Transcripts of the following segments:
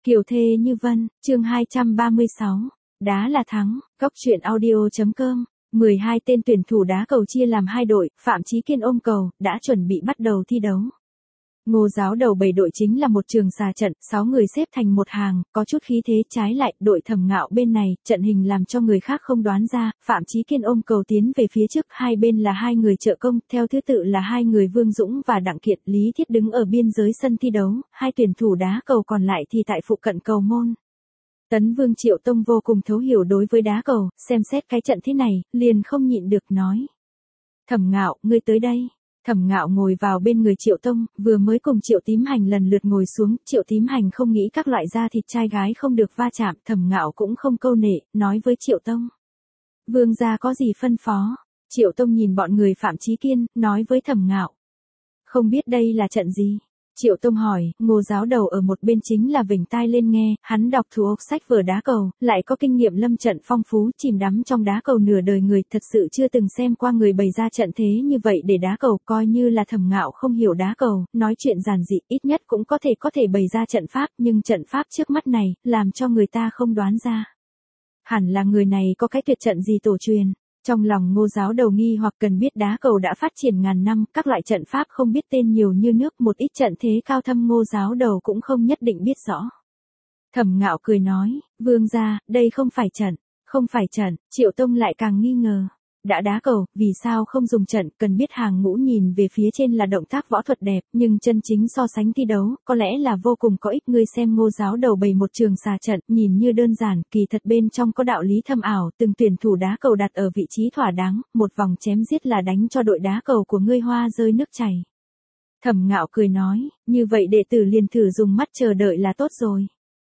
Kiều thê như vân, chương 236, đá là thắng, góc truyện audio.com. 12 tên tuyển thủ đá cầu chia làm hai đội, Phạm Chí Kiên ôm cầu, đã chuẩn bị bắt đầu thi đấu. Ngô Giáo đầu 7 đội chính là một trường xà trận, 6 người xếp thành một hàng, có chút khí thế. Trái lại, đội Thẩm Ngạo bên này, trận hình làm cho người khác không đoán ra, Phạm Chí Kiên ôm cầu tiến về phía trước, hai bên là hai người trợ công, theo thứ tự là hai người Vương Dũng và Đặng Kiệt. Lý Thiết đứng ở biên giới sân thi đấu, hai tuyển thủ đá cầu còn lại thì tại phụ cận cầu môn. Tấn Vương Triệu Tông vô cùng thấu hiểu đối với đá cầu, xem xét cái trận thế này, liền không nhịn được nói: Thẩm Ngạo, ngươi tới đây. Thẩm Ngạo ngồi vào bên người Triệu Tông, vừa mới cùng Triệu Tím Hành lần lượt ngồi xuống, Triệu Tím Hành không nghĩ các loại da thịt trai gái không được va chạm, Thẩm Ngạo cũng không câu nệ, nói với Triệu Tông: Vương gia có gì phân phó? Triệu Tông nhìn bọn người Phạm Chí Kiên, nói với Thẩm Ngạo: Không biết đây là trận gì? Triệu Tông hỏi, Ngô Giáo đầu ở một bên chính là vểnh tai lên nghe, hắn đọc thuộc sách vở đá cầu, lại có kinh nghiệm lâm trận phong phú, chìm đắm trong đá cầu nửa đời người, thật sự chưa từng xem qua người bày ra trận thế như vậy để đá cầu, coi như là Thẩm Ngạo không hiểu đá cầu, nói chuyện giản dị, ít nhất cũng có thể bày ra trận pháp, nhưng trận pháp trước mắt này, làm cho người ta không đoán ra. Hẳn là người này có cái tuyệt trận gì tổ truyền. Trong lòng Ngô Giáo đầu nghi hoặc cần biết đá cầu đã phát triển ngàn năm, các loại trận pháp không biết tên nhiều như nước, một ít trận thế cao thâm Ngô Giáo đầu cũng không nhất định biết rõ. Thẩm Ngạo cười nói, Vương gia, đây không phải trận, Triệu Tông lại càng nghi ngờ. Đã đá cầu, vì sao không dùng trận, cần biết hàng ngũ nhìn về phía trên là động tác võ thuật đẹp, nhưng chân chính so sánh thi đấu, có lẽ là vô cùng có ích. Ngươi xem Ngô Giáo đầu bày một trường xà trận, nhìn như đơn giản, kỳ thật bên trong có đạo lý thâm ảo, từng tuyển thủ đá cầu đặt ở vị trí thỏa đáng, một vòng chém giết là đánh cho đội đá cầu của ngươi hoa rơi nước chảy. Thẩm Ngạo cười nói, như vậy đệ tử liền thử dùng mắt chờ đợi là tốt rồi.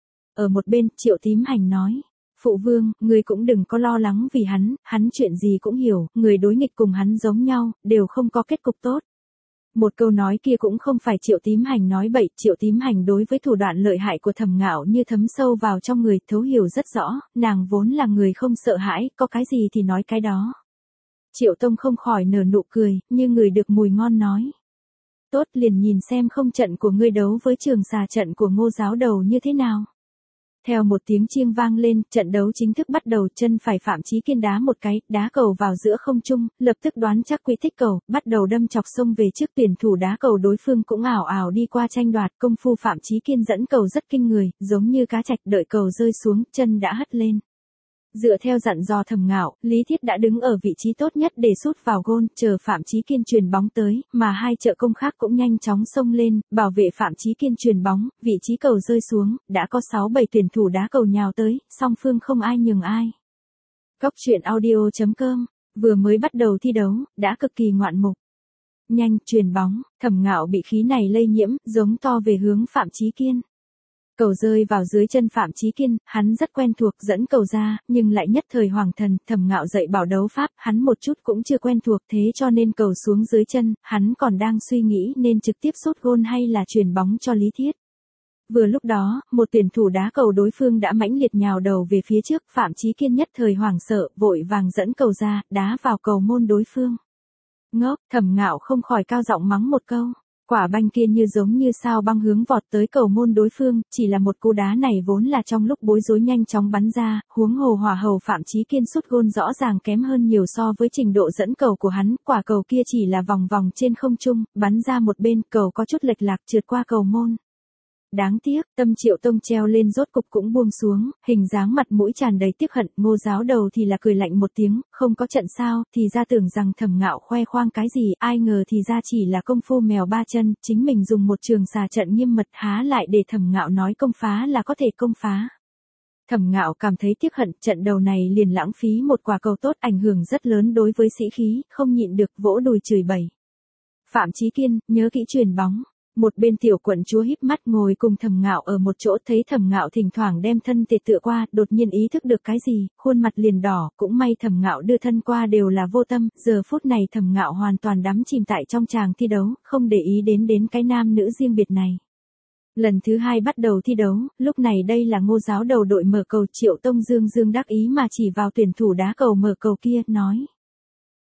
Ở một bên, Triệu Tím Hành nói, Phụ vương, người cũng đừng có lo lắng vì hắn chuyện gì cũng hiểu, người đối nghịch cùng hắn giống nhau, đều không có kết cục tốt. Một câu nói kia cũng không phải Triệu Tím Hành nói bậy, Triệu Tím Hành đối với thủ đoạn lợi hại của Thẩm Ngạo như thấm sâu vào trong người, thấu hiểu rất rõ, nàng vốn là người không sợ hãi, có cái gì thì nói cái đó. Triệu Tông không khỏi nở nụ cười, như người được mùi ngon nói. Tốt, liền nhìn xem không trận của ngươi đấu với trường xà trận của Ngô Giáo đầu như thế nào. Theo một tiếng chiêng vang lên, trận đấu chính thức bắt đầu, chân phải Phạm Chí Kiên đá một cái, đá cầu vào giữa không trung, lập tức đoán chắc quỹ tích cầu, bắt đầu đâm chọc xông về trước. Tuyển thủ đá cầu đối phương cũng ảo ảo đi qua tranh đoạt, công phu Phạm Chí Kiên dẫn cầu rất kinh người, giống như cá trạch, đợi cầu rơi xuống, chân đã hất lên. Dựa theo dặn dò Thẩm Ngạo, Lý Thiết đã đứng ở vị trí tốt nhất để sút vào gôn, chờ Phạm Chí Kiên chuyền bóng tới, mà hai trợ công khác cũng nhanh chóng xông lên, bảo vệ Phạm Chí Kiên chuyền bóng, vị trí cầu rơi xuống, đã có 6-7 tuyển thủ đá cầu nhào tới, song phương không ai nhường ai. Góc truyện audio.com, vừa mới bắt đầu thi đấu, đã cực kỳ ngoạn mục. Nhanh, chuyền bóng, Thẩm Ngạo bị khí này lây nhiễm, giống to về hướng Phạm Chí Kiên. Cầu rơi vào dưới chân Phạm Chí Kiên, hắn rất quen thuộc, dẫn cầu ra, nhưng lại nhất thời hoàng thần. Thẩm Ngạo dạy bảo đấu pháp, hắn một chút cũng chưa quen thuộc, thế cho nên cầu xuống dưới chân, hắn còn đang suy nghĩ nên trực tiếp sút gôn hay là chuyền bóng cho Lý Thiết. Vừa lúc đó, một tuyển thủ đá cầu đối phương đã mãnh liệt nhào đầu về phía trước, Phạm Chí Kiên nhất thời hoảng sợ, vội vàng dẫn cầu ra, đá vào cầu môn đối phương. Ngốc, Thẩm Ngạo không khỏi cao giọng mắng một câu. Quả banh kia như giống như sao băng hướng vọt tới cầu môn đối phương, chỉ là một cú đá này vốn là trong lúc bối rối nhanh chóng bắn ra, huống hồ hỏa hầu Phạm Chí Kiên sút gôn rõ ràng kém hơn nhiều so với trình độ dẫn cầu của hắn, quả cầu kia chỉ là vòng vòng trên không trung, bắn ra một bên, cầu có chút lệch lạc trượt qua cầu môn. Đáng tiếc, tâm Triệu Tông treo lên rốt cục cũng buông xuống, hình dáng mặt mũi tràn đầy tiếc hận. Ngô Giáo đầu thì là cười lạnh một tiếng, không có trận sao, thì ra tưởng rằng Thẩm Ngạo khoe khoang cái gì, ai ngờ thì ra chỉ là công phu mèo ba chân, chính mình dùng một trường xà trận nghiêm mật, há lại để Thẩm Ngạo nói công phá là có thể công phá. Thẩm Ngạo cảm thấy tiếc hận, trận đầu này liền lãng phí một quả cầu tốt, ảnh hưởng rất lớn đối với sĩ khí, không nhịn được vỗ đùi chửi bậy. Phạm Chí Kiên, nhớ kỹ chuyền bóng. Một bên tiểu quận chúa híp mắt ngồi cùng Thẩm Ngạo ở một chỗ, thấy Thẩm Ngạo thỉnh thoảng đem thân tề tựa qua, đột nhiên ý thức được cái gì, khuôn mặt liền đỏ, cũng may Thẩm Ngạo đưa thân qua đều là vô tâm, giờ phút này Thẩm Ngạo hoàn toàn đắm chìm tại trong tràng thi đấu, không để ý đến cái nam nữ riêng biệt này. Lần thứ 2 bắt đầu thi đấu, lúc này đây là Ngô Giáo đầu đội mở cầu, Triệu Tông dương đắc ý mà chỉ vào tuyển thủ đá cầu mở cầu kia, nói.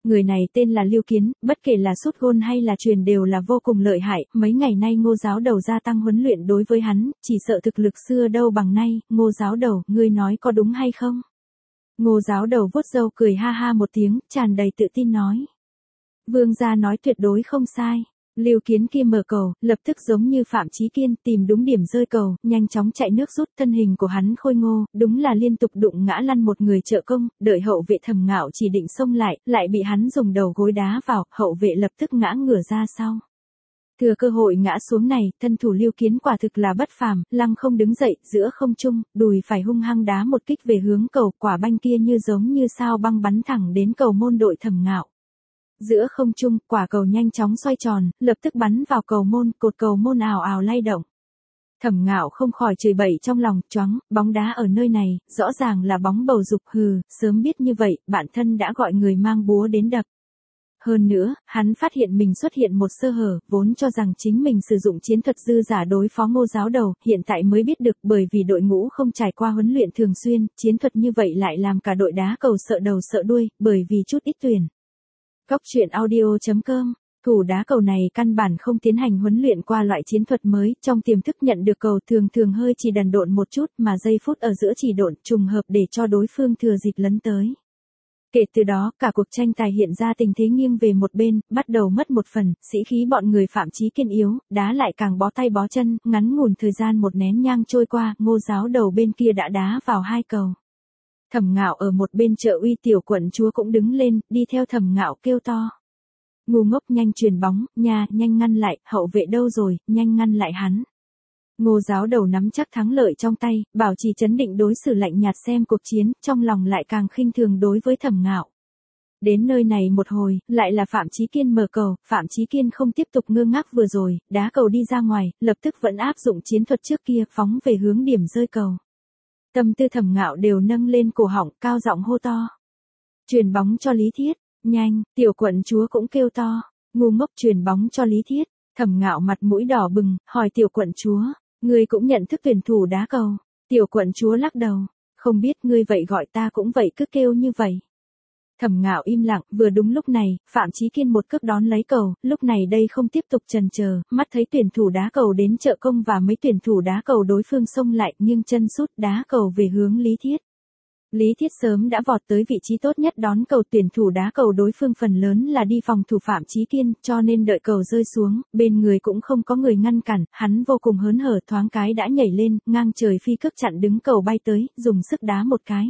Người này tên là Lưu Kiến, bất kể là sút gôn hay là chuyền đều là vô cùng lợi hại, mấy ngày nay Ngô giáo đầu gia tăng huấn luyện đối với hắn, chỉ sợ thực lực xưa đâu bằng nay. Ngô giáo đầu, ngươi nói có đúng hay không? Ngô giáo đầu vuốt râu cười ha ha một tiếng, tràn đầy tự tin nói. Vương gia nói tuyệt đối không sai. Lưu Kiến kia mở cầu, lập tức giống như Phạm Chí Kiên tìm đúng điểm rơi cầu, nhanh chóng chạy nước rút, thân hình của hắn khôi ngô, đúng là liên tục đụng ngã lăn một người trợ công, đợi hậu vệ Thẩm Ngạo chỉ định xông lại bị hắn dùng đầu gối đá vào, hậu vệ lập tức ngã ngửa ra sau. Thừa cơ hội ngã xuống này, thân thủ Lưu Kiến quả thực là bất phàm, lăng không đứng dậy, giữa không trung, đùi phải hung hăng đá một kích về hướng cầu, quả banh kia như giống như sao băng bắn thẳng đến cầu môn đội Thẩm Ngạo. Giữa không trung, quả cầu nhanh chóng xoay tròn, lập tức bắn vào cầu môn, cột cầu môn ào ào lay động. Thẩm Ngạo không khỏi chửi bậy trong lòng, choáng, bóng đá ở nơi này, rõ ràng là bóng bầu dục, sớm biết như vậy, bản thân đã gọi người mang búa đến đập. Hơn nữa, hắn phát hiện mình xuất hiện một sơ hở, vốn cho rằng chính mình sử dụng chiến thuật dư giả đối phó Ngô giáo đầu, hiện tại mới biết được bởi vì đội ngũ không trải qua huấn luyện thường xuyên, chiến thuật như vậy lại làm cả đội đá cầu sợ đầu sợ đuôi, bởi vì chút ít tuyển. Góc truyện audio.com, thủ đá cầu này căn bản không tiến hành huấn luyện qua loại chiến thuật mới, trong tiềm thức nhận được cầu thường hơi chỉ đần độn một chút mà giây phút ở giữa chỉ độn trùng hợp để cho đối phương thừa dịp lấn tới. Kể từ đó, cả cuộc tranh tài hiện ra tình thế nghiêng về một bên, bắt đầu mất một phần, sĩ khí bọn người Phạm Chí Kiên yếu, đá lại càng bó tay bó chân, ngắn ngủn thời gian một nén nhang trôi qua, Ngô giáo đầu bên kia đã đá vào 2 cầu. Thẩm Ngạo ở một bên trợ uy tiểu quận chúa cũng đứng lên, đi theo Thẩm Ngạo kêu to. Ngu ngốc nhanh chuyền bóng, nhanh ngăn lại, hậu vệ đâu rồi, nhanh ngăn lại hắn. Ngô giáo đầu nắm chắc thắng lợi trong tay, bảo trì trấn định đối xử lạnh nhạt xem cuộc chiến, trong lòng lại càng khinh thường đối với Thẩm Ngạo. Đến nơi này một hồi, lại là Phạm Chí Kiên mở cầu, Phạm Chí Kiên không tiếp tục ngơ ngác vừa rồi, đá cầu đi ra ngoài, lập tức vẫn áp dụng chiến thuật trước kia, phóng về hướng điểm rơi cầu. Tâm tư Thẩm Ngạo đều nâng lên cổ họng, cao giọng hô to. Chuyền bóng cho Lý Thiết, nhanh, tiểu quận chúa cũng kêu to, ngu ngốc chuyền bóng cho Lý Thiết. Thẩm Ngạo mặt mũi đỏ bừng, hỏi tiểu quận chúa, ngươi cũng nhận thức tuyển thủ đá cầu. Tiểu quận chúa lắc đầu, không biết ngươi vậy gọi ta cũng vậy cứ kêu như vậy. Thẩm Ngạo im lặng, vừa đúng lúc này, Phạm Chí Kiên một cước đón lấy cầu, lúc này đây không tiếp tục chần chờ, mắt thấy tuyển thủ đá cầu đến trợ công và mấy tuyển thủ đá cầu đối phương xông lại, nhưng chân sút đá cầu về hướng Lý Thiết. Lý Thiết sớm đã vọt tới vị trí tốt nhất đón cầu, tuyển thủ đá cầu đối phương phần lớn là đi phòng thủ Phạm Chí Kiên, cho nên đợi cầu rơi xuống, bên người cũng không có người ngăn cản, hắn vô cùng hớn hở thoáng cái đã nhảy lên, ngang trời phi cước chặn đứng cầu bay tới, dùng sức đá một cái.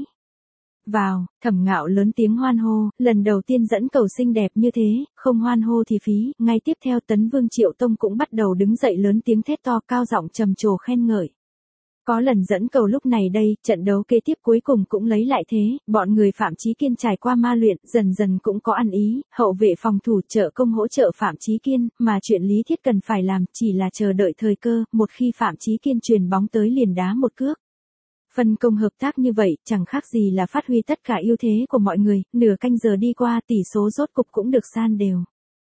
Vào, Thẩm Ngạo lớn tiếng hoan hô, lần đầu tiên dẫn cầu xinh đẹp như thế, không hoan hô thì phí, ngay tiếp theo Tấn Vương Triệu Tông cũng bắt đầu đứng dậy lớn tiếng thét to cao giọng trầm trồ khen ngợi. Có lần dẫn cầu lúc này đây, trận đấu kế tiếp cuối cùng cũng lấy lại thế, bọn người Phạm Chí Kiên trải qua ma luyện, dần dần cũng có ăn ý, hậu vệ phòng thủ trợ công hỗ trợ Phạm Chí Kiên, mà chuyện Lý Thiết cần phải làm chỉ là chờ đợi thời cơ, một khi Phạm Chí Kiên chuyền bóng tới liền đá một cước. Phân công hợp tác như vậy, chẳng khác gì là phát huy tất cả ưu thế của mọi người, nửa canh giờ đi qua tỷ số rốt cục cũng được san đều.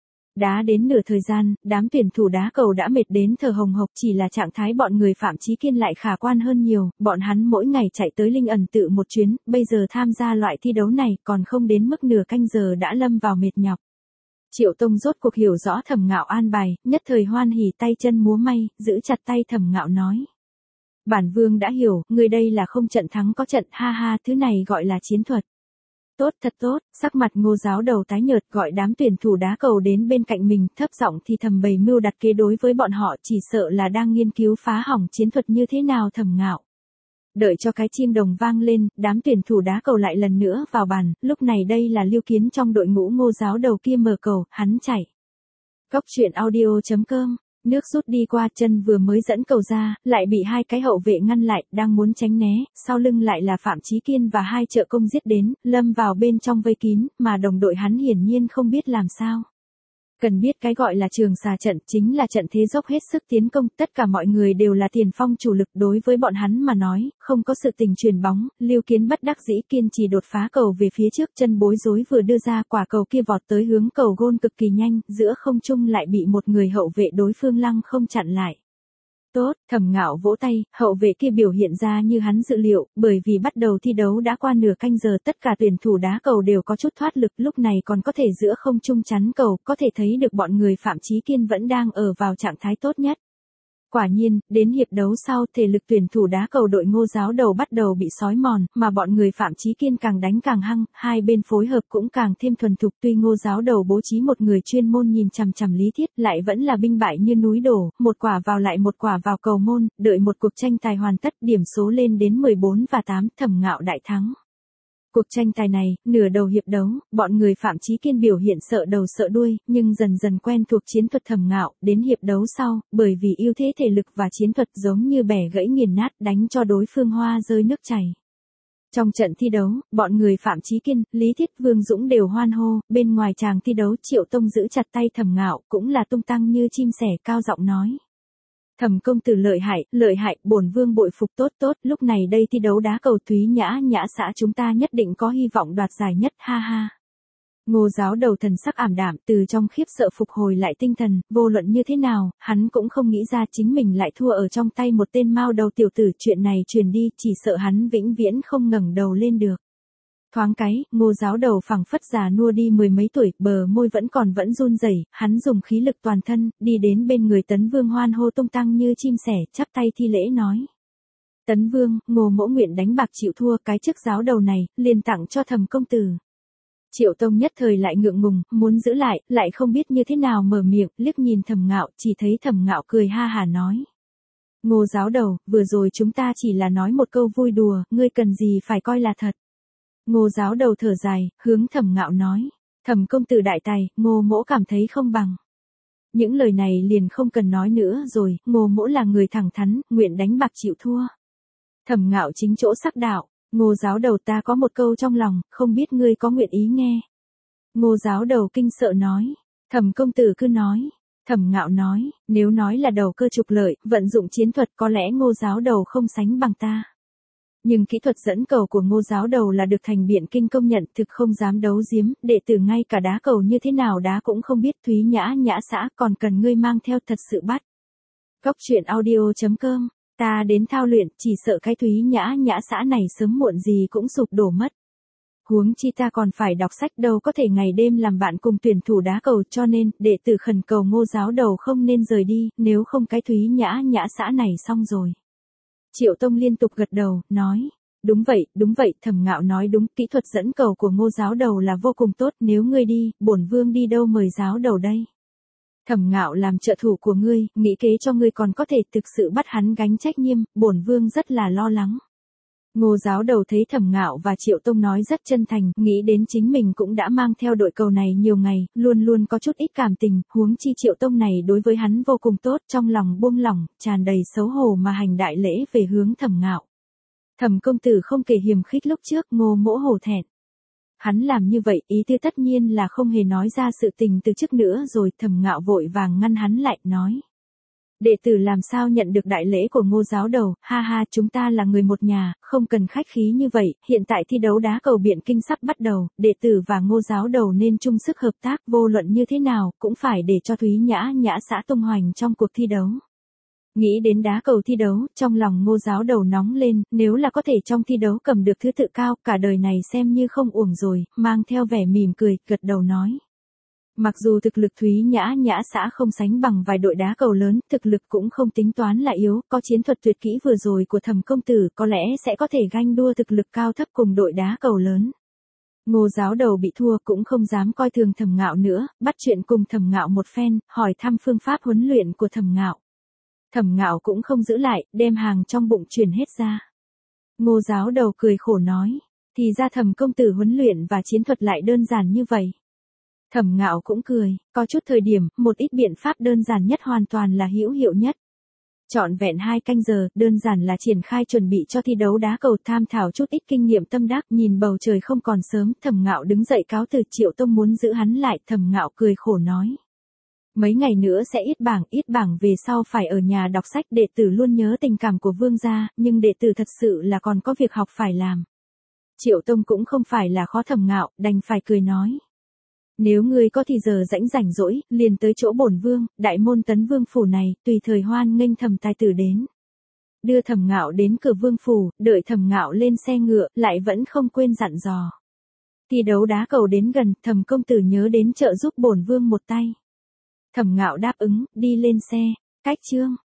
Đá đến nửa thời gian, đám tuyển thủ đá cầu đã mệt đến thở hồng hộc, chỉ là trạng thái bọn người Phạm Chí Kiên lại khả quan hơn nhiều, bọn hắn mỗi ngày chạy tới Linh Ẩn Tự một chuyến, bây giờ tham gia loại thi đấu này còn không đến mức nửa canh giờ đã lâm vào mệt nhọc. Triệu Tông rốt cuộc hiểu rõ Thẩm Ngạo an bài, nhất thời hoan hỉ tay chân múa may, giữ chặt tay Thẩm Ngạo nói. Bản vương đã hiểu, người đây là không trận thắng có trận, ha ha, thứ này gọi là chiến thuật. Tốt, thật tốt, sắc mặt Ngô giáo đầu tái nhợt gọi đám tuyển thủ đá cầu đến bên cạnh mình, thấp giọng thì thầm bày mưu đặt kế đối với bọn họ, chỉ sợ là đang nghiên cứu phá hỏng chiến thuật như thế nào. Thẩm Ngạo. Đợi cho cái chiêng đồng vang lên, đám tuyển thủ đá cầu lại lần nữa vào bàn, lúc này đây là Lưu Kiến trong đội ngũ Ngô giáo đầu kia mở cầu, hắn chạy. Góc truyện audio.com. Nước rút đi qua, chân vừa mới dẫn cầu ra, lại bị 2 cái hậu vệ ngăn lại, đang muốn tránh né, sau lưng lại là Phạm Chí Kiên và 2 trợ công giết đến, lâm vào bên trong vây kín, mà đồng đội hắn hiển nhiên không biết làm sao. Cần biết cái gọi là trường xà trận chính là trận thế dốc hết sức tiến công, tất cả mọi người đều là tiền phong chủ lực đối với bọn hắn mà nói, không có sự tình chuyền bóng, Lưu Kiến bất đắc dĩ kiên trì đột phá cầu về phía trước, chân bối rối vừa đưa ra quả cầu kia vọt tới hướng cầu gôn cực kỳ nhanh, giữa không trung lại bị một người hậu vệ đối phương lăng không chặn lại. Tốt, Thẩm Ngạo vỗ tay, hậu vệ kia biểu hiện ra như hắn dự liệu, bởi vì bắt đầu thi đấu đã qua nửa canh giờ tất cả tuyển thủ đá cầu đều có chút thoát lực, lúc này còn có thể giữa không trung chắn cầu, có thể thấy được bọn người Phạm Chí Kiên vẫn đang ở vào trạng thái tốt nhất. Quả nhiên, đến hiệp đấu sau, thể lực tuyển thủ đá cầu đội Ngô Giáo Đầu bắt đầu bị xói mòn, mà bọn người Phạm Chí Kiên càng đánh càng hăng, hai bên phối hợp cũng càng thêm thuần thục. Tuy Ngô Giáo Đầu bố trí một người chuyên môn nhìn chằm chằm Lý Thiết, lại vẫn là binh bại như núi đổ, một quả vào lại một quả vào cầu môn, đợi một cuộc tranh tài hoàn tất, điểm số lên đến 14-8, Thẩm Ngạo đại thắng. Cuộc tranh tài này, nửa đầu hiệp đấu, bọn người Phạm Chí Kiên biểu hiện sợ đầu sợ đuôi, nhưng dần dần quen thuộc chiến thuật Thẩm Ngạo, đến hiệp đấu sau, bởi vì ưu thế thể lực và chiến thuật giống như bẻ gãy nghiền nát đánh cho đối phương hoa rơi nước chảy. Trong trận thi đấu, bọn người Phạm Chí Kiên, Lý Thiết, Vương Dũng đều hoan hô, bên ngoài tràng thi đấu Triệu Tông giữ chặt tay Thẩm Ngạo, cũng là tung tăng như chim sẻ cao giọng nói. Thẩm công tử lợi hại, bổn vương bội phục tốt, lúc này đây thi đấu đá cầu Thúy Nhã xã chúng ta nhất định có hy vọng đoạt giải nhất, ha ha. Ngô Giáo Đầu thần sắc ảm đạm, từ trong khiếp sợ phục hồi lại tinh thần, vô luận như thế nào, hắn cũng không nghĩ ra chính mình lại thua ở trong tay một tên mao đầu tiểu tử, chuyện này truyền đi, chỉ sợ hắn vĩnh viễn không ngẩng đầu lên được. Thoáng cái, Ngô Giáo Đầu phảng phất già nua đi mười mấy tuổi, bờ môi vẫn run rẩy, hắn dùng khí lực toàn thân, đi đến bên người Tấn Vương hoan hô tung tăng như chim sẻ, chắp tay thi lễ nói. Tấn Vương, Ngô mỗ nguyện đánh bạc chịu thua, cái chức giáo đầu này, liền tặng cho Thẩm công tử. Triệu Tông nhất thời lại ngượng ngùng, muốn giữ lại không biết như thế nào mở miệng, liếc nhìn Thẩm Ngạo, chỉ thấy Thẩm Ngạo cười ha hả nói. Ngô Giáo Đầu, vừa rồi chúng ta chỉ là nói một câu vui đùa, ngươi cần gì phải coi là thật. Ngô Giáo Đầu thở dài, hướng Thẩm Ngạo nói. Thẩm công tử đại tài, Ngô mỗ cảm thấy không bằng. Những lời này liền không cần nói nữa rồi, Ngô mỗ là người thẳng thắn, nguyện đánh bạc chịu thua. Thẩm Ngạo chính chỗ sắc đạo, Ngô Giáo Đầu ta có một câu trong lòng, không biết ngươi có nguyện ý nghe. Ngô Giáo Đầu kinh sợ nói, Thẩm công tử cứ nói. Thẩm Ngạo nói, nếu nói là đầu cơ trục lợi, vận dụng chiến thuật có lẽ Ngô Giáo Đầu không sánh bằng ta. Nhưng kỹ thuật dẫn cầu của Ngô Giáo Đầu là được thành Biện Kinh công nhận, thực không dám đấu giếm, đệ tử ngay cả đá cầu như thế nào đá cũng không biết. Thúy Nhã xã còn cần ngươi mang theo thật sự bắt. Góc truyện audio.com, ta đến thao luyện, chỉ sợ cái Thúy Nhã xã này sớm muộn gì cũng sụp đổ mất. Huống chi ta còn phải đọc sách đâu có thể ngày đêm làm bạn cùng tuyển thủ đá cầu, cho nên, đệ tử khẩn cầu Ngô Giáo Đầu không nên rời đi, nếu không cái Thúy Nhã xã này xong rồi. Triệu Tông liên tục gật đầu, nói, đúng vậy, Thẩm Ngạo nói đúng, kỹ thuật dẫn cầu của Ngô Giáo Đầu là vô cùng tốt, nếu ngươi đi, bổn vương đi đâu mời Giáo Đầu đây. Thẩm Ngạo làm trợ thủ của ngươi, nghĩ kế cho ngươi còn có thể thực sự bắt hắn gánh trách nhiệm, bổn vương rất là lo lắng. Ngô Giáo Đầu thấy Thẩm Ngạo và Triệu Tông nói rất chân thành, nghĩ đến chính mình cũng đã mang theo đội cầu này nhiều ngày, luôn luôn có chút ít cảm tình, huống chi Triệu Tông này đối với hắn vô cùng tốt, trong lòng buông lỏng, tràn đầy xấu hổ mà hành đại lễ về hướng Thẩm Ngạo. Thẩm công tử không kể hiềm khích lúc trước, Ngô mỗ hổ thẹn. Hắn làm như vậy, ý tư tất nhiên là không hề nói ra sự tình từ trước nữa rồi, Thẩm Ngạo vội vàng ngăn hắn lại, nói. Đệ tử làm sao nhận được đại lễ của Ngô Giáo Đầu, ha ha, chúng ta là người một nhà, không cần khách khí như vậy, hiện tại thi đấu đá cầu Biện Kinh sắp bắt đầu, đệ tử và Ngô Giáo Đầu nên chung sức hợp tác, vô luận như thế nào, cũng phải để cho Thúy Nhã xã tung hoành trong cuộc thi đấu. Nghĩ đến đá cầu thi đấu, trong lòng Ngô Giáo Đầu nóng lên, nếu là có thể trong thi đấu cầm được thứ tự cao, cả đời này xem như không uổng rồi, mang theo vẻ mỉm cười, gật đầu nói. Mặc dù thực lực Thúy Nhã xã không sánh bằng vài đội đá cầu lớn, thực lực cũng không tính toán là yếu, có chiến thuật tuyệt kỹ vừa rồi của Thẩm công tử có lẽ sẽ có thể ganh đua thực lực cao thấp cùng đội đá cầu lớn. Ngô Giáo Đầu bị thua cũng không dám coi thường Thẩm Ngạo nữa, bắt chuyện cùng Thẩm Ngạo một phen, hỏi thăm phương pháp huấn luyện của Thẩm Ngạo. Thẩm Ngạo cũng không giữ lại, đem hàng trong bụng truyền hết ra. Ngô Giáo Đầu cười khổ nói, thì ra Thẩm công tử huấn luyện và chiến thuật lại đơn giản như vậy. Thẩm Ngạo cũng cười, có chút thời điểm, một ít biện pháp đơn giản nhất hoàn toàn là hữu hiệu nhất. Trọn vẹn 2 canh giờ, đơn giản là triển khai chuẩn bị cho thi đấu đá cầu, tham thảo chút ít kinh nghiệm tâm đắc, nhìn bầu trời không còn sớm, Thẩm Ngạo đứng dậy cáo từ. Triệu Tông muốn giữ hắn lại, Thẩm Ngạo cười khổ nói. Mấy ngày nữa sẽ yết bảng về sau phải ở nhà đọc sách, đệ tử luôn nhớ tình cảm của vương gia, nhưng đệ tử thật sự là còn có việc học phải làm. Triệu Tông cũng không phải là khó Thẩm Ngạo, đành phải cười nói. Nếu ngươi có thì giờ rảnh rỗi, liền tới chỗ bổn vương, đại môn Tấn Vương phủ này, tùy thời hoan nghênh Thẩm tài tử đến. Đưa Thẩm Ngạo đến cửa vương phủ, đợi Thẩm Ngạo lên xe ngựa, lại vẫn không quên dặn dò. Thi đấu đá cầu đến gần, Thẩm công tử nhớ đến trợ giúp bổn vương một tay. Thẩm Ngạo đáp ứng, đi lên xe. Cách chương